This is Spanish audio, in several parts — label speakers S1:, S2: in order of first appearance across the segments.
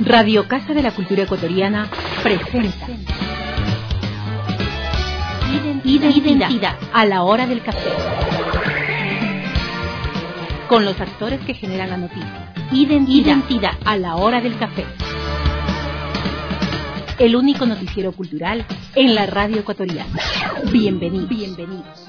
S1: Radio Casa de la Cultura Ecuatoriana presenta Identidad a la hora del café. Con los actores que generan la noticia. Identidad a la hora del café. El único noticiero cultural en la radio ecuatoriana. Bienvenidos.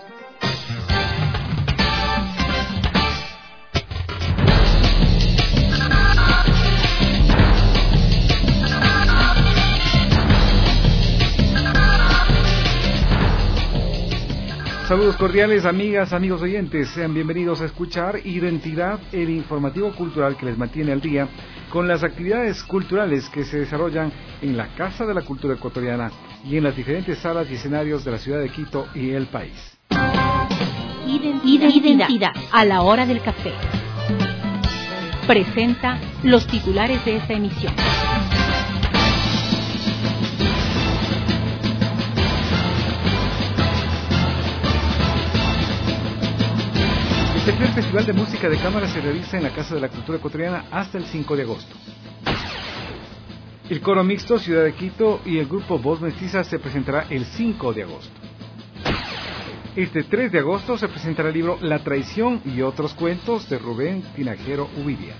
S2: Saludos cordiales, amigas, amigos oyentes. Sean bienvenidos a escuchar Identidad, el informativo cultural que les mantiene al día con las actividades culturales que se desarrollan en la Casa de la Cultura Ecuatoriana y en las diferentes salas y escenarios de la ciudad de Quito y el país.
S1: Identidad a la hora del café. Presenta los titulares de esta emisión.
S2: El tercer Festival de Música de Cámara se realiza en la Casa de la Cultura Ecuatoriana hasta el 5 de agosto. El coro mixto Ciudad de Quito y el grupo Voz Mestiza se presentará el 5 de agosto. Este 3 de agosto se presentará el libro La Traición y otros cuentos de Rubén Tinajero Ubidia.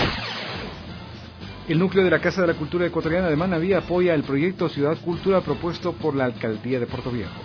S2: El núcleo de la Casa de la Cultura Ecuatoriana de Manabí apoya el proyecto Ciudad Cultura propuesto por la Alcaldía de Puerto Viejo.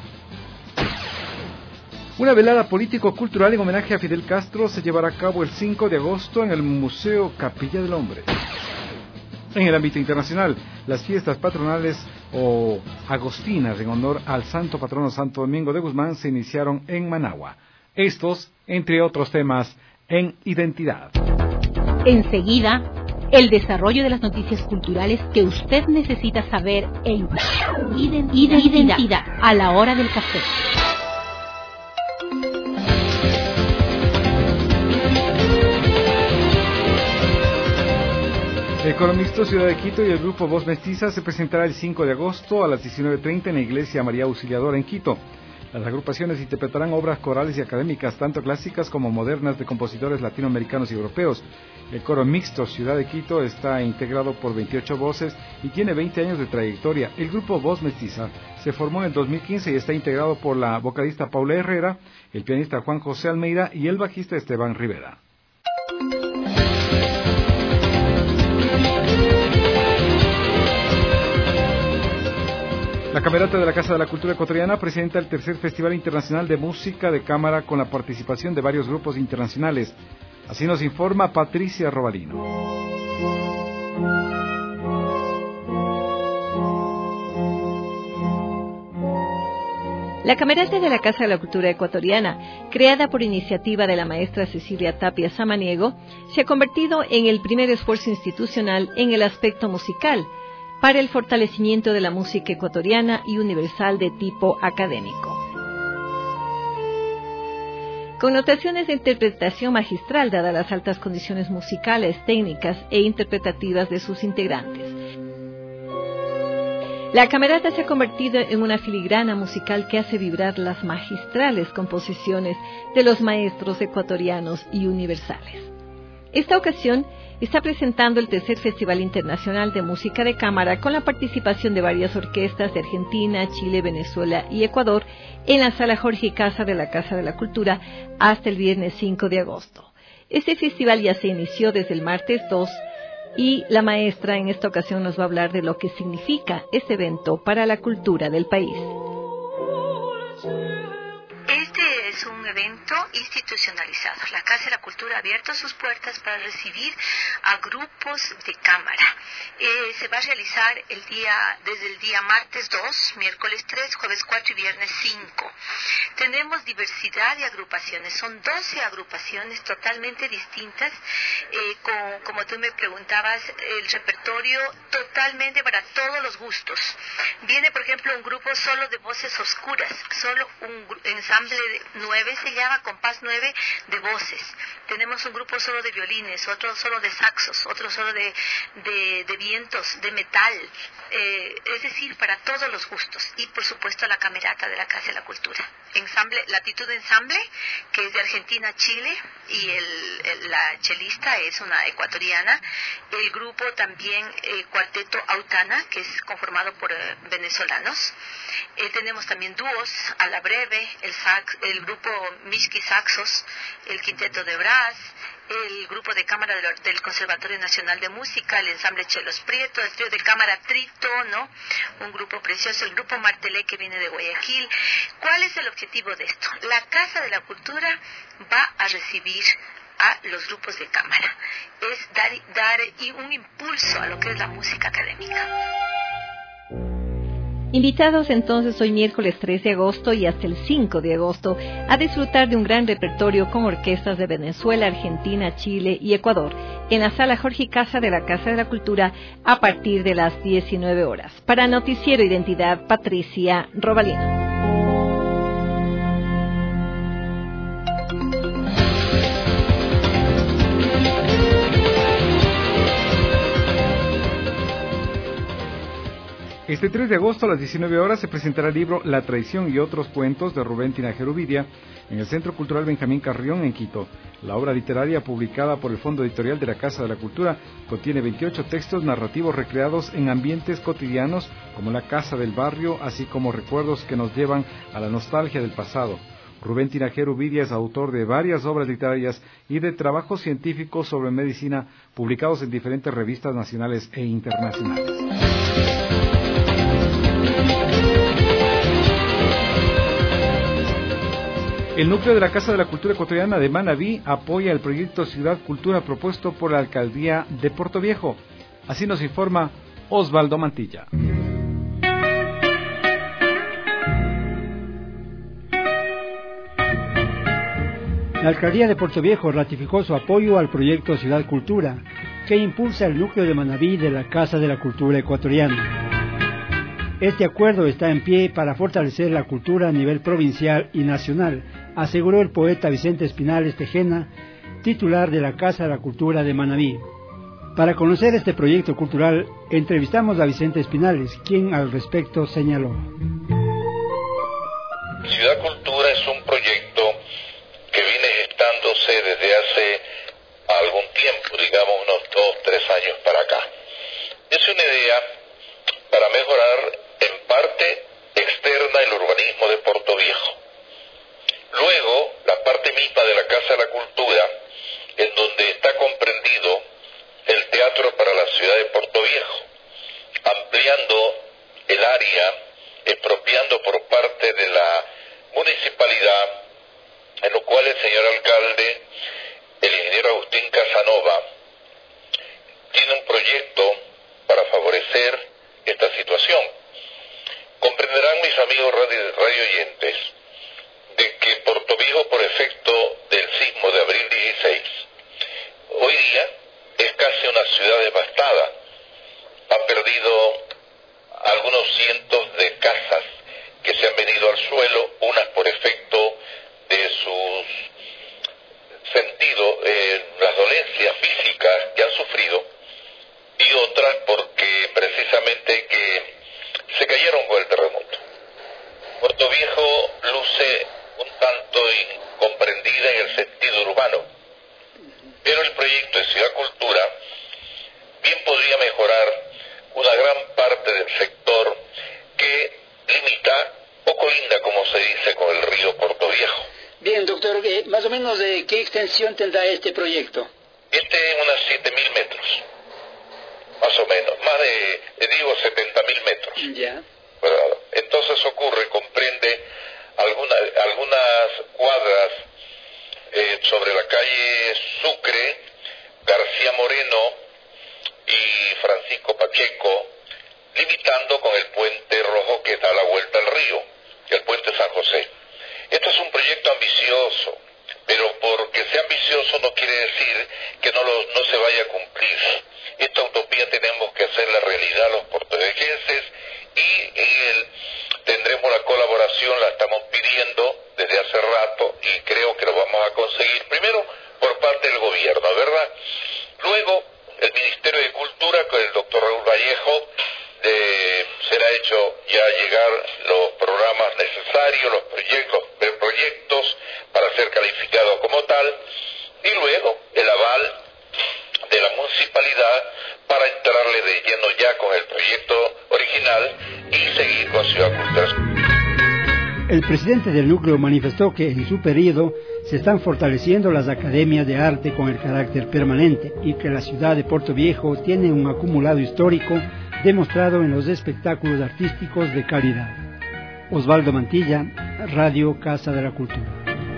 S2: Una velada político-cultural en homenaje a Fidel Castro se llevará a cabo el 5 de agosto en el Museo Capilla del Hombre. En el ámbito internacional, las fiestas patronales o agostinas en honor al santo patrono Santo Domingo de Guzmán se iniciaron en Managua. Estos, entre otros temas, en Identidad.
S1: Enseguida, el desarrollo de las noticias culturales que usted necesita saber en Identidad a la hora del café.
S2: El coro mixto Ciudad de Quito y el grupo Voz Mestiza se presentará el 5 de agosto a las 19:30 en la Iglesia María Auxiliadora en Quito. Las agrupaciones interpretarán obras corales y académicas, tanto clásicas como modernas, de compositores latinoamericanos y europeos. El coro mixto Ciudad de Quito está integrado por 28 voces y tiene 20 años de trayectoria. El grupo Voz Mestiza se formó en el 2015 y está integrado por la vocalista Paula Herrera, el pianista Juan José Almeida y el bajista Esteban Rivera. La Camerata de la Casa de la Cultura Ecuatoriana presenta el tercer Festival Internacional de Música de Cámara con la participación de varios grupos internacionales. Así nos informa Patricia Robalino.
S3: La Camerata de la Casa de la Cultura Ecuatoriana, creada por iniciativa de la maestra Cecilia Tapia Samaniego, se ha convertido en el primer esfuerzo institucional en el aspecto musical para el fortalecimiento de la música ecuatoriana y universal de tipo académico. Con notaciones de interpretación magistral dadas las altas condiciones musicales, técnicas e interpretativas de sus integrantes. La camerata se ha convertido en una filigrana musical que hace vibrar las magistrales composiciones de los maestros ecuatorianos y universales. Esta ocasión está presentando el tercer Festival Internacional de Música de Cámara con la participación de varias orquestas de Argentina, Chile, Venezuela y Ecuador en la Sala Jorge Casa de la Casa de la Cultura hasta el viernes 5 de agosto. Este festival ya se inició desde el martes 2 y la maestra en esta ocasión nos va a hablar de lo que significa este evento para la cultura del país.
S4: Este es un evento institucionalizado. La Casa de la Cultura ha abierto sus puertas para recibir a grupos de cámara. Se va a realizar desde el día martes 2, miércoles 3, jueves 4 y viernes 5. Tenemos diversidad de agrupaciones. Son 12 agrupaciones totalmente distintas. Como tú me preguntabas, el repertorio totalmente para todos los gustos. Viene, por ejemplo, un grupo solo de voces oscuras, solo un ensamble de 9 se llama compás 9 de voces. Tenemos un grupo solo de violines, otro solo de saxos, otro solo de vientos, de metal, es decir, para todos los gustos. Y por supuesto la camerata de la Casa de la Cultura. Ensamble, Latitud Ensamble, que es de Argentina, Chile, y la chelista es una ecuatoriana. El grupo también Cuarteto Autana, que es conformado por venezolanos. Tenemos también dúos, a la breve, el grupo Mishki Saxos, el Quinteto de Brass, el grupo de cámara del Conservatorio Nacional de Música, el ensamble Chelos Prieto, el trío de cámara Tritono, un grupo precioso, el grupo Martelé, que viene de Guayaquil. ¿Cuál es el objetivo de esto? La Casa de la Cultura va a recibir a los grupos de cámara, es dar un impulso a lo que es la música académica.
S3: Invitados entonces hoy miércoles 3 de agosto y hasta el 5 de agosto a disfrutar de un gran repertorio con orquestas de Venezuela, Argentina, Chile y Ecuador en la Sala Jorge Casa de la Casa de la Cultura a partir de las 19 horas. Para Noticiero Identidad, Patricia Robalino.
S2: Este 3 de agosto a las 19 horas se presentará el libro La Traición y otros cuentos de Rubén Tinajero Vidia en el Centro Cultural Benjamín Carrión en Quito. La obra literaria publicada por el Fondo Editorial de la Casa de la Cultura contiene 28 textos narrativos recreados en ambientes cotidianos como la casa del barrio, así como recuerdos que nos llevan a la nostalgia del pasado. Rubén Tinajero Vidia es autor de varias obras literarias y de trabajos científicos sobre medicina publicados en diferentes revistas nacionales e internacionales. El núcleo de la Casa de la Cultura Ecuatoriana de Manabí apoya el proyecto Ciudad Cultura propuesto por la Alcaldía de Portoviejo. Así nos informa Osvaldo Mantilla.
S5: La Alcaldía de Portoviejo ratificó su apoyo al proyecto Ciudad Cultura, que impulsa el núcleo de Manabí de la Casa de la Cultura Ecuatoriana. Este acuerdo está en pie para fortalecer la cultura a nivel provincial y nacional, aseguró el poeta Vicente Espinales Tejena, titular de la Casa de la Cultura de Manabí. Para conocer este proyecto cultural, entrevistamos a Vicente Espinales, quien al respecto señaló.
S6: Ciudad Cultura es un proyecto que viene gestándose desde hace algún tiempo, digamos unos 2-3 años para acá. Es una idea para mejorar en parte externa el urbanismo de Portoviejo. Luego, la parte misma de la Casa de la Cultura, en donde está comprendido el teatro para la ciudad de Portoviejo, ampliando el área, expropiando por parte de la municipalidad, en lo cual el señor alcalde, el ingeniero Agustín Casanova, tiene un proyecto para favorecer esta situación. Comprenderán mis amigos radio oyentes de que Portoviejo, por efecto del sismo de abril 16, hoy día es casi una ciudad devastada. Ha perdido algunos cientos de casas que se han venido al suelo, unas por efecto de sus sentido, las dolencias físicas que han sufrido, y otras porque precisamente que se cayeron con el terremoto. Portoviejo luce un tanto incomprendida en el sentido urbano, pero el proyecto de Ciudad Cultura bien podría mejorar una gran parte del sector que limita o colinda, como se dice, con el río Portoviejo.
S5: Bien, doctor, más o menos ¿de qué extensión tendrá este proyecto?
S6: Este es unos 7.000 metros. Más o menos, más de 70.000 metros.
S5: Ya.
S6: ¿Verdad? Entonces comprende algunas cuadras sobre la calle Sucre, García Moreno y Francisco Pacheco, limitando con el puente rojo que da la vuelta al río, el puente San José. Esto es un proyecto ambicioso, pero porque sea ambicioso no quiere decir que no se vaya a cumplir. Esta utopía tenemos que hacerla realidad a los portoviejenses y tendremos la colaboración, la estamos pidiendo desde hace rato y creo que lo vamos a conseguir, primero por parte del gobierno, ¿verdad? Luego, el Ministerio de Cultura, con el doctor Raúl Vallejo, será hecho ya llegar los programas necesarios, los proyectos para ser calificado como tal, y luego el aval de la municipalidad para entrarle de lleno ya con el proyecto original y seguir con Ciudad Cultural.
S5: El presidente del núcleo manifestó que en su periodo se están fortaleciendo las academias de arte con el carácter permanente y que la ciudad de Puerto Viejo tiene un acumulado histórico demostrado en los espectáculos artísticos de calidad. Osvaldo Mantilla, Radio Casa de la Cultura.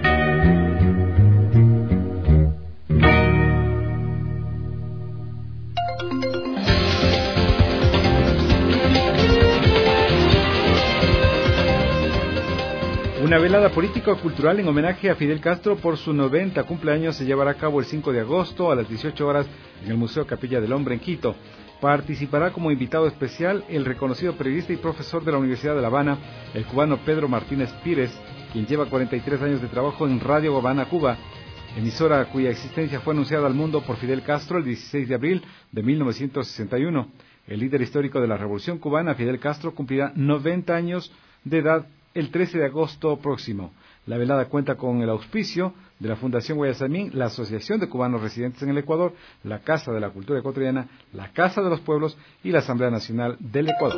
S2: Una velada político-cultural en homenaje a Fidel Castro por su 90 cumpleaños se llevará a cabo el 5 de agosto a las 18 horas en el Museo Capilla del Hombre en Quito. Participará como invitado especial el reconocido periodista y profesor de la Universidad de La Habana, el cubano Pedro Martínez Pírez, quien lleva 43 años de trabajo en Radio Habana, Cuba, emisora cuya existencia fue anunciada al mundo por Fidel Castro el 16 de abril de 1961. El líder histórico de la Revolución Cubana, Fidel Castro, cumplirá 90 años de edad el 13 de agosto próximo. La velada cuenta con el auspicio de la Fundación Guayasamín, la Asociación de Cubanos Residentes en el Ecuador, la Casa de la Cultura Ecuatoriana, la Casa de los Pueblos y la Asamblea Nacional del Ecuador.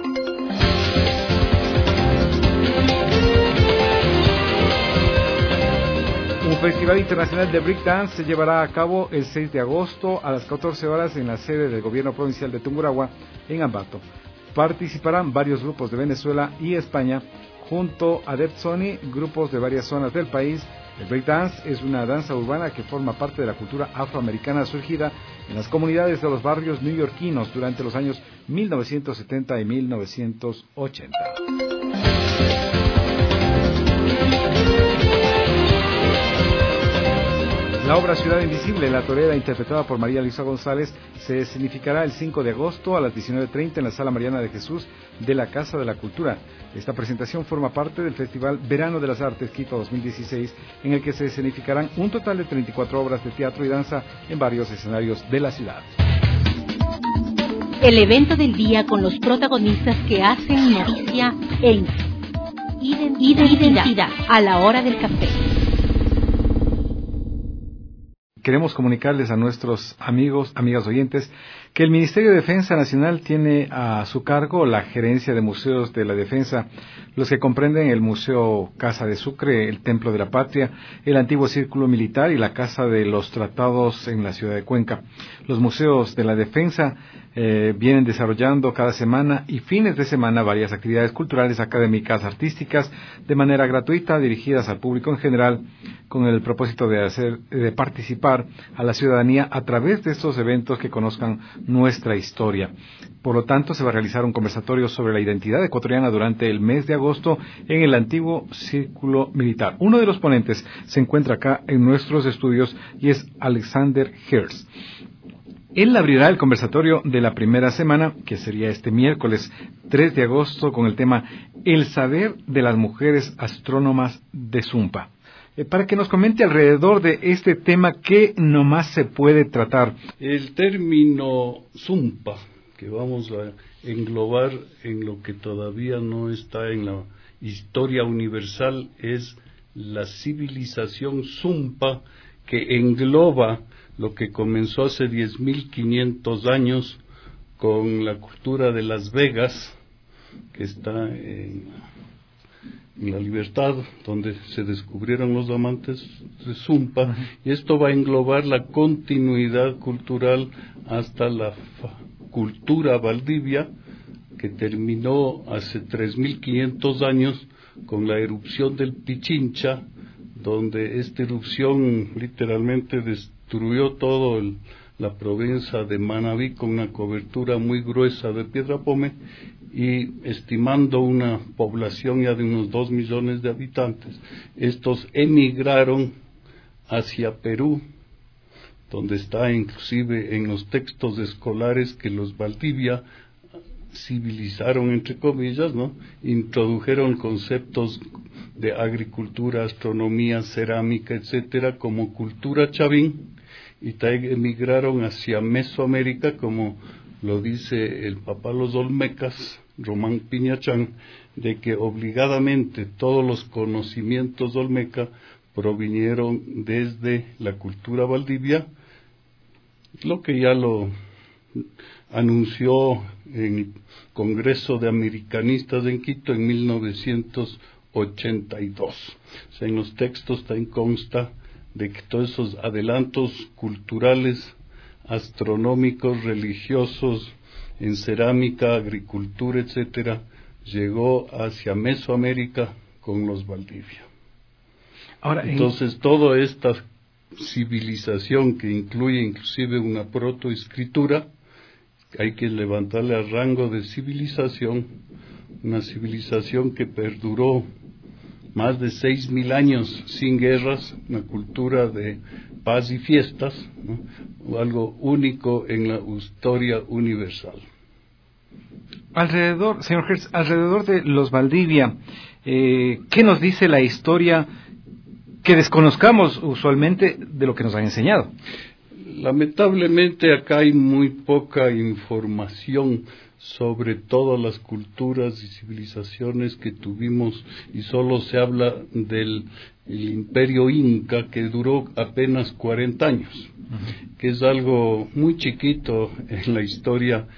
S2: Un festival internacional de breakdance se llevará a cabo el 6 de agosto a las 14 horas en la sede del Gobierno Provincial de Tungurahua, en Ambato. Participarán varios grupos de Venezuela y España, junto a Dead Sony, grupos de varias zonas del país. El breakdance es una danza urbana que forma parte de la cultura afroamericana surgida en las comunidades de los barrios neoyorquinos durante los años 1970 y 1980. La obra Ciudad Invisible, La Torera, interpretada por María Luisa González, se escenificará el 5 de agosto a las 19:30 en la Sala Mariana de Jesús de la Casa de la Cultura. Esta presentación forma parte del Festival Verano de las Artes Quito 2016, en el que se escenificarán un total de 34 obras de teatro y danza en varios escenarios de la ciudad.
S1: El evento del día con los protagonistas que hacen noticia en Identidad a la hora del café.
S2: Queremos comunicarles a nuestros amigas oyentes, que el Ministerio de Defensa Nacional tiene a su cargo la gerencia de museos de la defensa, los que comprenden el Museo Casa de Sucre, el Templo de la Patria, el Antiguo Círculo Militar y la Casa de los Tratados en la ciudad de Cuenca. Los museos de la defensa vienen desarrollando cada semana y fines de semana varias actividades culturales, académicas, artísticas, de manera gratuita, dirigidas al público en general, con el propósito de participar a la ciudadanía a través de estos eventos que conozcan nuestra historia. Por lo tanto, se va a realizar un conversatorio sobre la identidad ecuatoriana durante el mes de agosto en el Antiguo Círculo Militar. Uno de los ponentes se encuentra acá en nuestros estudios y es Alexander Herz. Él abrirá el conversatorio de la primera semana, que sería este miércoles 3 de agosto, con el tema El saber de las mujeres astrónomas de Zumpa. Para que nos comente alrededor de este tema, ¿qué nomás se puede tratar?
S7: El término Zumpa, que vamos a englobar en lo que todavía no está en la historia universal, es la civilización Zumpa, que engloba lo que comenzó hace 10.500 años con la cultura de Las Vegas, que está en La Libertad, donde se descubrieron los diamantes de Zumpa, y esto va a englobar la continuidad cultural hasta la cultura Valdivia, que terminó hace 3.500 años con la erupción del Pichincha, donde esta erupción literalmente destruyó todo la provincia de Manabí con una cobertura muy gruesa de piedra pómez, y estimando una población ya de unos 2 millones de habitantes, estos emigraron hacia Perú, donde está inclusive en los textos escolares que los Valdivia civilizaron, entre comillas, ¿no? Introdujeron conceptos de agricultura, astronomía, cerámica, etcétera, como cultura chavín, y emigraron hacia Mesoamérica, como lo dice el papá los Olmecas, Román Piñachán, de que obligadamente todos los conocimientos olmeca provinieron desde la cultura valdivia, lo que ya lo anunció en el Congreso de Americanistas en Quito en 1982. O sea, en los textos también consta de que todos esos adelantos culturales, astronómicos, religiosos, en cerámica, agricultura, etcétera, llegó hacia Mesoamérica con los Valdivia. Ahora, entonces, toda esta civilización que incluye inclusive una protoescritura, hay que levantarle al rango de civilización, una civilización que perduró más de 6.000 años sin guerras, una cultura de paz y fiestas, ¿no? Algo único en la historia universal.
S2: Alrededor, señor Hertz, alrededor de los Valdivia, ¿qué nos dice la historia que desconozcamos usualmente de lo que nos han enseñado?
S7: Lamentablemente acá hay muy poca información sobre todas las culturas y civilizaciones que tuvimos, y solo se habla del imperio inca, que duró apenas 40 años, que es algo muy chiquito en la historia,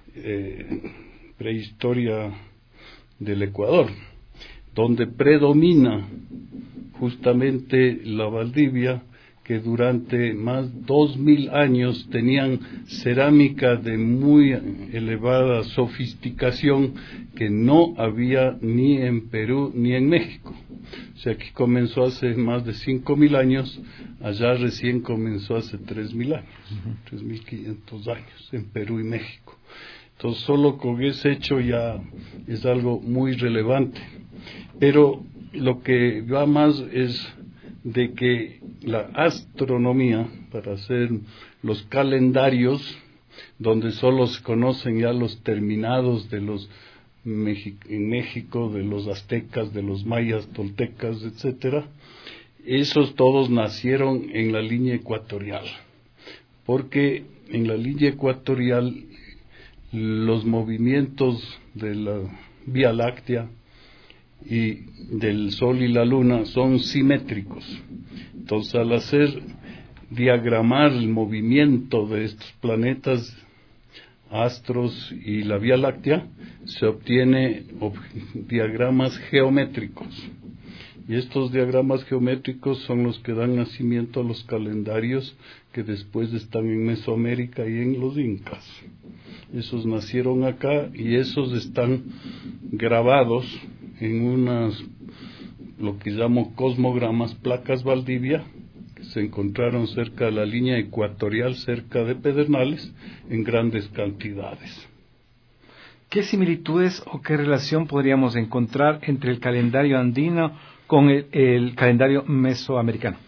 S7: prehistoria del Ecuador, donde predomina justamente la Valdivia, que durante más de 2.000 años tenían cerámica de muy elevada sofisticación que no había ni en Perú ni en México. O sea, que comenzó hace más de 5.000 años, allá recién comenzó hace 3.000 años, 3.500 años en Perú y México. Entonces, solo con ese hecho ya es algo muy relevante. Pero lo que va más es de que la astronomía, para hacer los calendarios, donde solo se conocen ya los terminados de los en México, de los aztecas, de los mayas, toltecas, etcétera, esos todos nacieron en la línea ecuatorial, porque en la línea ecuatorial los movimientos de la Vía Láctea y del Sol y la Luna son simétricos. Entonces, al hacer diagramar el movimiento de estos planetas, astros y la Vía Láctea, se obtiene diagramas geométricos. Y estos diagramas geométricos son los que dan nacimiento a los calendarios que después están en Mesoamérica y en los incas. Esos nacieron acá y esos están grabados en unas, lo que llamo cosmogramas, placas Valdivia, que se encontraron cerca de la línea ecuatorial, cerca de Pedernales, en grandes cantidades.
S2: ¿Qué similitudes o qué relación podríamos encontrar entre el calendario andino con el calendario mesoamericano?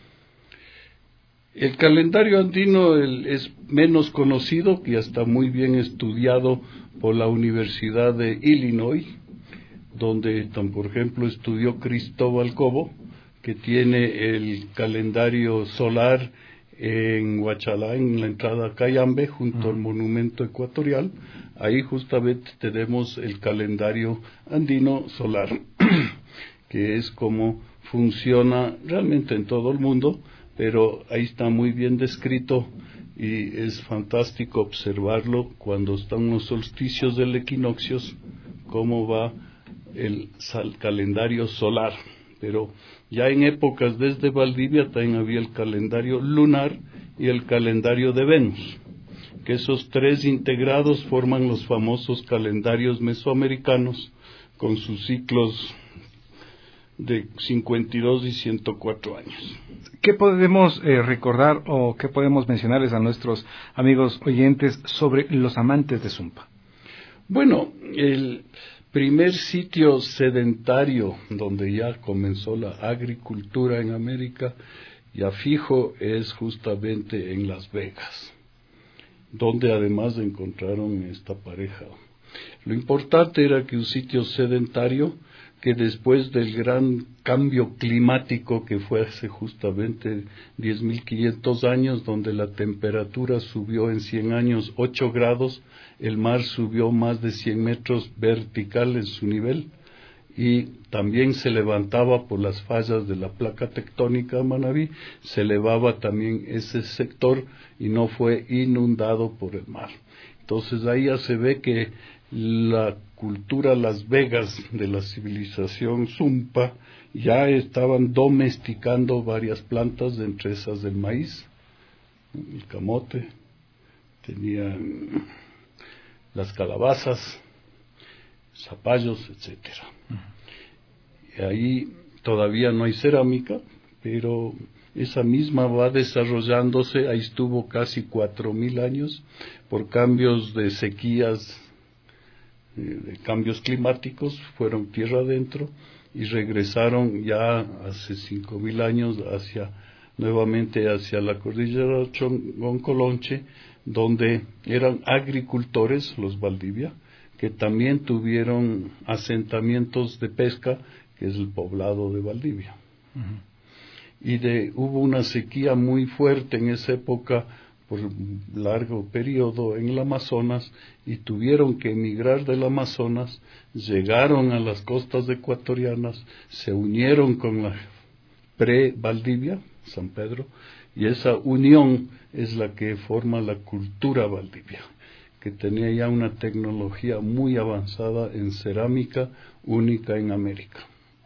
S7: El calendario andino es menos conocido, que ya está muy bien estudiado por la Universidad de Illinois, donde, por ejemplo, estudió Cristóbal Cobo, que tiene el calendario solar en Huachalá, en la entrada a Cayambe, junto al monumento ecuatorial. Ahí justamente tenemos el calendario andino solar, que es como funciona realmente en todo el mundo, pero ahí está muy bien descrito y es fantástico observarlo cuando están los solsticios del equinoccio, cómo va el calendario solar. Pero ya en épocas desde Valdivia también había el calendario lunar y el calendario de Venus, que esos tres integrados forman los famosos calendarios mesoamericanos con sus ciclos de 52 y 104 años.
S2: ¿Qué podemos recordar o qué podemos mencionarles a nuestros amigos oyentes sobre los amantes de Sumpa?
S7: Bueno, el primer sitio sedentario donde ya comenzó la agricultura en América, ya fijo, es justamente en Las Vegas, donde además encontraron esta pareja Lo importante era que un sitio sedentario, que después del gran cambio climático que fue hace justamente 10.500 años, donde la temperatura subió en 100 años 8 grados, el mar subió más de 100 metros vertical en su nivel, y también se levantaba por las fallas de la placa tectónica de Manabí, se elevaba también ese sector y no fue inundado por el mar. Entonces ahí ya se ve que la cultura Las Vegas de la civilización Sumpa ya estaban domesticando varias plantas, entre esas del maíz, el camote, tenían las calabazas, zapallos, etcétera. Y ahí todavía no hay cerámica, pero esa misma va desarrollándose. Ahí estuvo casi 4.000 años por cambios de sequías, de cambios climáticos, fueron tierra adentro y regresaron ya hace 5.000 años nuevamente hacia la cordillera Chongoncolonche, donde eran agricultores los Valdivia, que también tuvieron asentamientos de pesca, que es el poblado de Valdivia. Y hubo una sequía muy fuerte en esa época, por un largo periodo en el Amazonas, y tuvieron que emigrar del Amazonas, llegaron a las costas ecuatorianas, se unieron con la pre-Valdivia, San Pedro, y esa unión es la que forma la cultura Valdivia, que tenía ya una tecnología muy avanzada en cerámica, única en América.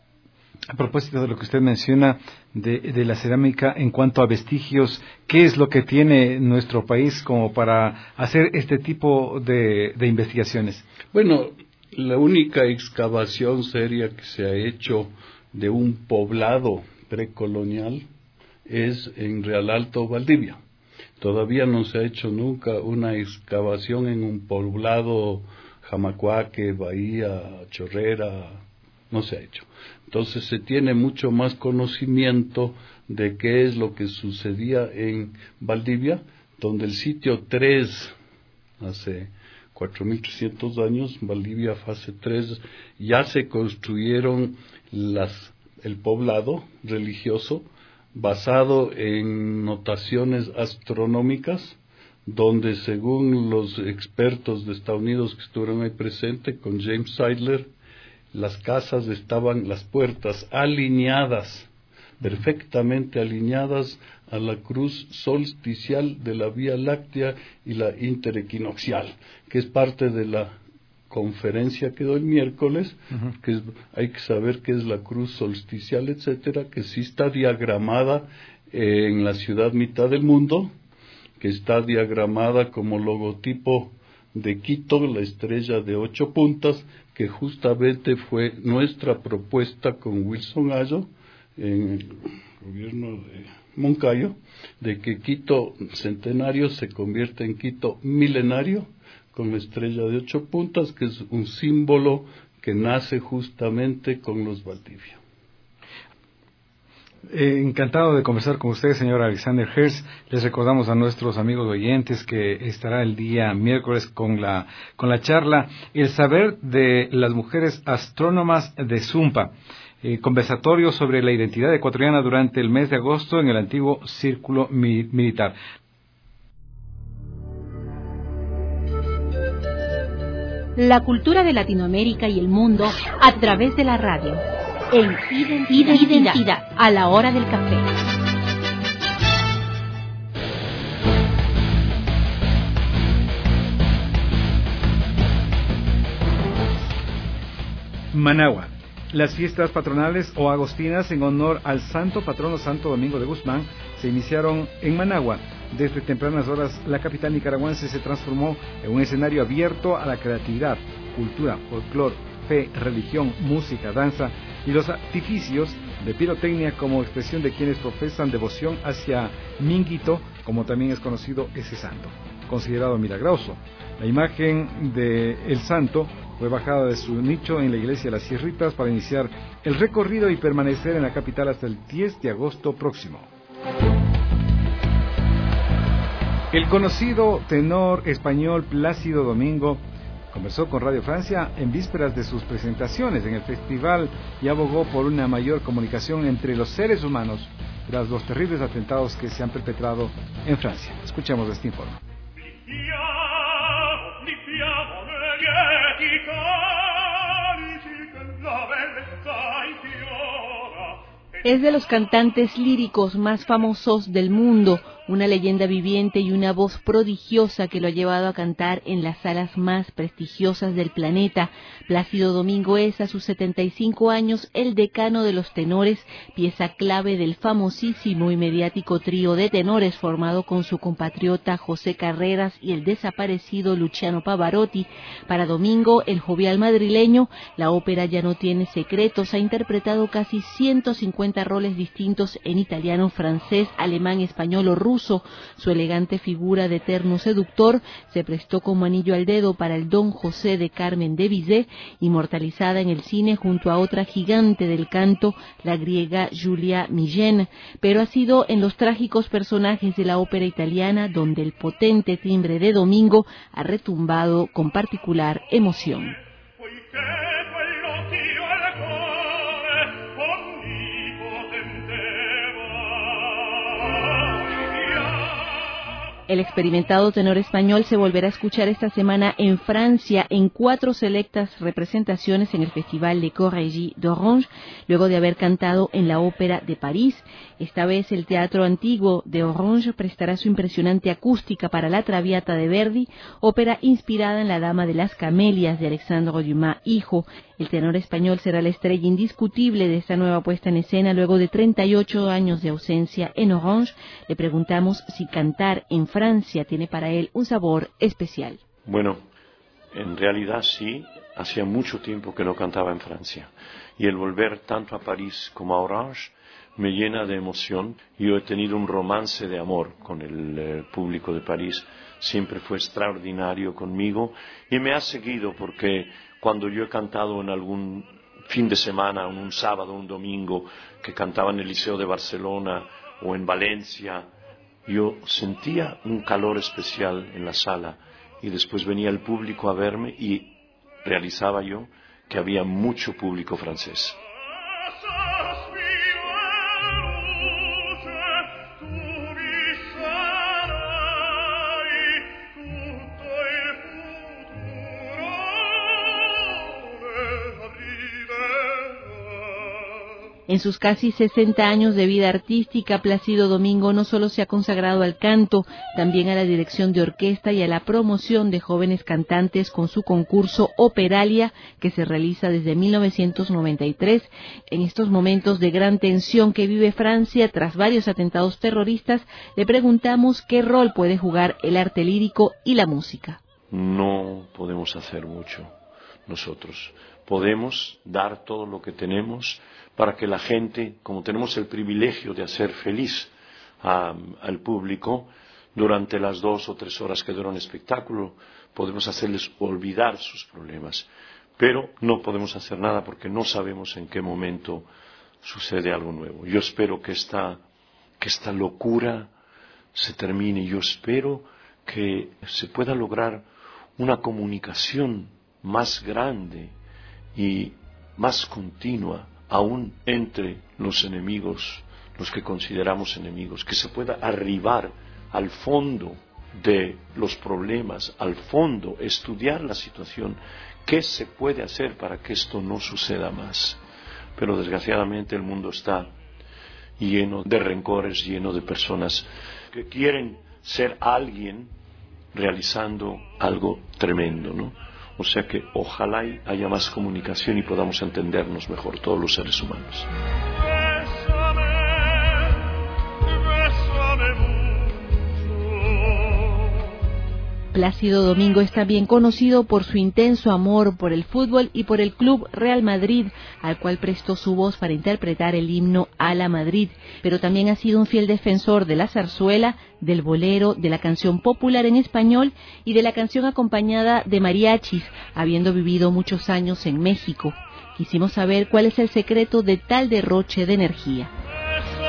S2: A propósito de lo que usted menciona de la cerámica en cuanto a vestigios, ¿qué es lo que tiene nuestro país como para hacer este tipo de investigaciones?
S7: Bueno, la única excavación seria que se ha hecho de un poblado precolonial es en Real Alto, Valdivia. Todavía no se ha hecho nunca una excavación en un poblado Jamacuaque, Bahía, Chorrera, no se ha hecho. Entonces se tiene mucho más conocimiento de qué es lo que sucedía en Valdivia, donde el sitio 3, hace 4.300 años, Valdivia fase 3, ya se construyeron el poblado religioso basado en notaciones astronómicas, donde según los expertos de Estados Unidos que estuvieron ahí presentes con James Seidler, las casas estaban, las puertas alineadas, perfectamente alineadas a la cruz solsticial de la Vía Láctea y la interequinoccial, que es parte de la conferencia que doy el miércoles, que hay que saber qué es la cruz solsticial, etcétera, que sí está diagramada en la ciudad mitad del mundo, que está diagramada como logotipo de Quito, la estrella de 8 puntas, que justamente fue nuestra propuesta con Wilson Ayo en el gobierno de Moncayo, de que Quito centenario se convierta en Quito milenario, con la estrella de 8 puntas, que es un símbolo que nace justamente con los Valdivia.
S2: Encantado de conversar con usted, señor Alexander Hertz. Les recordamos a nuestros amigos oyentes que estará el día miércoles con la charla El saber de las mujeres astrónomas de Sumpa, conversatorio sobre la identidad ecuatoriana durante el mes de agosto en el antiguo Círculo Militar.
S1: La cultura de Latinoamérica y el mundo a través de la radio. En Identidad, a la hora del café.
S2: Managua. Las fiestas patronales o agostinas en honor al santo patrono Santo Domingo de Guzmán se iniciaron en Managua. Desde tempranas horas, la capital nicaragüense se transformó en un escenario abierto a la creatividad, cultura, folclore, fe, religión, música, danza y los artificios de pirotecnia como expresión de quienes profesan devoción hacia Minguito, como también es conocido ese santo, considerado milagroso. La imagen del santo fue bajada de su nicho en la iglesia de las Sierritas para iniciar el recorrido y permanecer en la capital hasta el 10 de agosto próximo. El conocido tenor español Plácido Domingo Conversó con Radio Francia en vísperas de sus presentaciones en el festival y abogó por una mayor comunicación entre los seres humanos tras los terribles atentados que se han perpetrado en Francia. Escuchemos este informe.
S3: Es de los cantantes líricos más famosos del mundo, una leyenda viviente y una voz prodigiosa que lo ha llevado a cantar en las salas más prestigiosas del planeta. Plácido Domingo es, a sus 75 años, el decano de los tenores, pieza clave del famosísimo y mediático trío de tenores formado con su compatriota José Carreras y el desaparecido Luciano Pavarotti. Para Domingo, el jovial madrileño, la ópera ya no tiene secretos, ha interpretado casi 150 roles distintos en italiano, francés, alemán, español o ruso. Su elegante figura de eterno seductor se prestó como anillo al dedo para el Don José de Carmen de Bizet, inmortalizada en el cine junto a otra gigante del canto, la griega Julia Millén, pero ha sido en los trágicos personajes de la ópera italiana donde el potente timbre de Domingo ha retumbado con particular emoción. El experimentado tenor español se volverá a escuchar esta semana en Francia en 4 selectas representaciones en el Festival de Corrégy d'Orange, luego de haber cantado en la Ópera de París. Esta vez el Teatro Antiguo de Orange prestará su impresionante acústica para La Traviata de Verdi, ópera inspirada en La Dama de las Camelias de Alexandre Dumas hijo. El tenor español será la estrella indiscutible de esta nueva puesta en escena luego de 38 años de ausencia en Orange. Le preguntamos si cantar en Francia tiene para él un sabor especial.
S8: Bueno, en realidad sí, hacía mucho tiempo que no cantaba en Francia. Y el volver tanto a París como a Orange me llena de emoción. Yo he tenido un romance de amor con el público de París. Siempre fue extraordinario conmigo y me ha seguido porque cuando yo he cantado en algún fin de semana, un sábado, un domingo, que cantaba en el Liceo de Barcelona o en Valencia, yo sentía un calor especial en la sala y después venía el público a verme y realizaba yo que había mucho público francés.
S3: En sus casi 60 años de vida artística, Plácido Domingo no solo se ha consagrado al canto, también a la dirección de orquesta y a la promoción de jóvenes cantantes con su concurso Operalia, que se realiza desde 1993. En estos momentos de gran tensión que vive Francia tras varios atentados terroristas, le preguntamos qué rol puede jugar el arte lírico y la música.
S8: No podemos hacer mucho nosotros. Podemos dar todo lo que tenemos para que la gente, como tenemos el privilegio de hacer feliz al público, durante las 2 o 3 horas que dura un espectáculo, podemos hacerles olvidar sus problemas. Pero no podemos hacer nada porque no sabemos en qué momento sucede algo nuevo. Yo espero que esta locura se termine. Yo espero que se pueda lograr una comunicación más grande y más continua aún entre los enemigos, los que consideramos enemigos, que se pueda arribar al fondo de los problemas, al fondo, estudiar la situación, qué se puede hacer para que esto no suceda más. Pero desgraciadamente el mundo está lleno de rencores, lleno de personas que quieren ser alguien realizando algo tremendo, ¿no? O sea que ojalá haya más comunicación y podamos entendernos mejor todos los seres humanos.
S3: Plácido Domingo es también conocido por su intenso amor por el fútbol y por el Club Real Madrid, al cual prestó su voz para interpretar el himno a la Madrid, pero también ha sido un fiel defensor de la zarzuela, del bolero, de la canción popular en español y de la canción acompañada de mariachis, habiendo vivido muchos años en México. Quisimos saber cuál es el secreto de tal derroche de energía.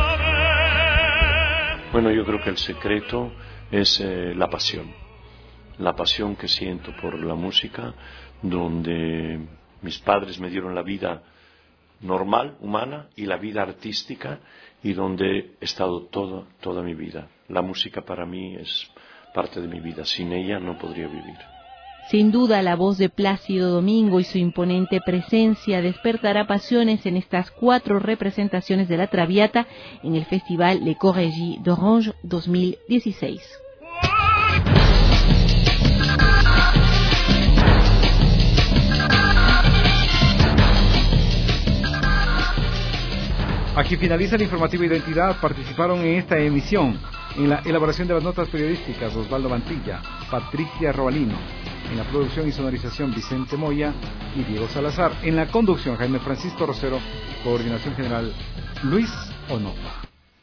S8: Bueno, yo creo que el secreto es la pasión. la pasión que siento por la música, donde mis padres me dieron la vida normal, humana, y la vida artística, y donde he estado toda mi vida. La música para mí es parte de mi vida. Sin ella no podría vivir.
S1: Sin duda, la voz de Plácido Domingo y su imponente presencia despertará pasiones en estas 4 representaciones de la Traviata en el Festival Les Chorégies d'Orange 2016.
S2: Aquí finaliza el informativo Identidad. Participaron en esta emisión, en la elaboración de las notas periodísticas, Osvaldo Mantilla, Patricia Robalino, en la producción y sonorización, Vicente Moya y Diego Salazar, en la conducción, Jaime Francisco Rosero, coordinación general, Luis Onova.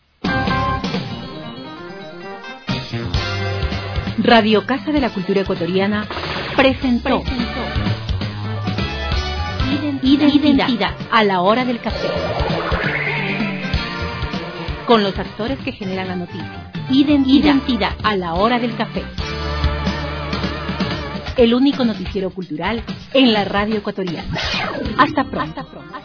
S1: Radio Casa de la Cultura Ecuatoriana presentó Identidad a la hora del café, con los actores que generan la noticia. Identidad a la hora del café. El único noticiero cultural en la radio ecuatoriana. Hasta pronto.